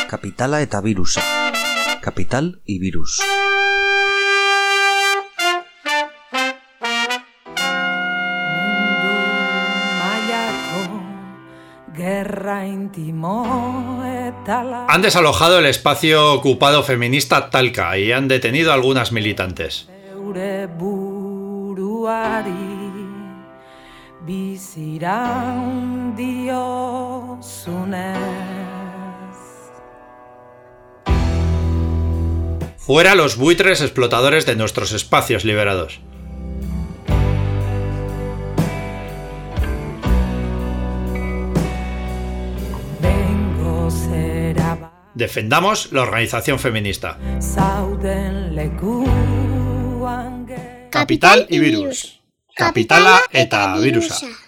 Kapitala eta birusa. Kapital y virus. Han desalojado el espacio ocupado feminista Talca y han detenido a algunas militantes. Fuera los buitres explotadores de nuestros espacios liberados. Defendamos la organización feminista. Kapital y virus. Kapitala eta birusa.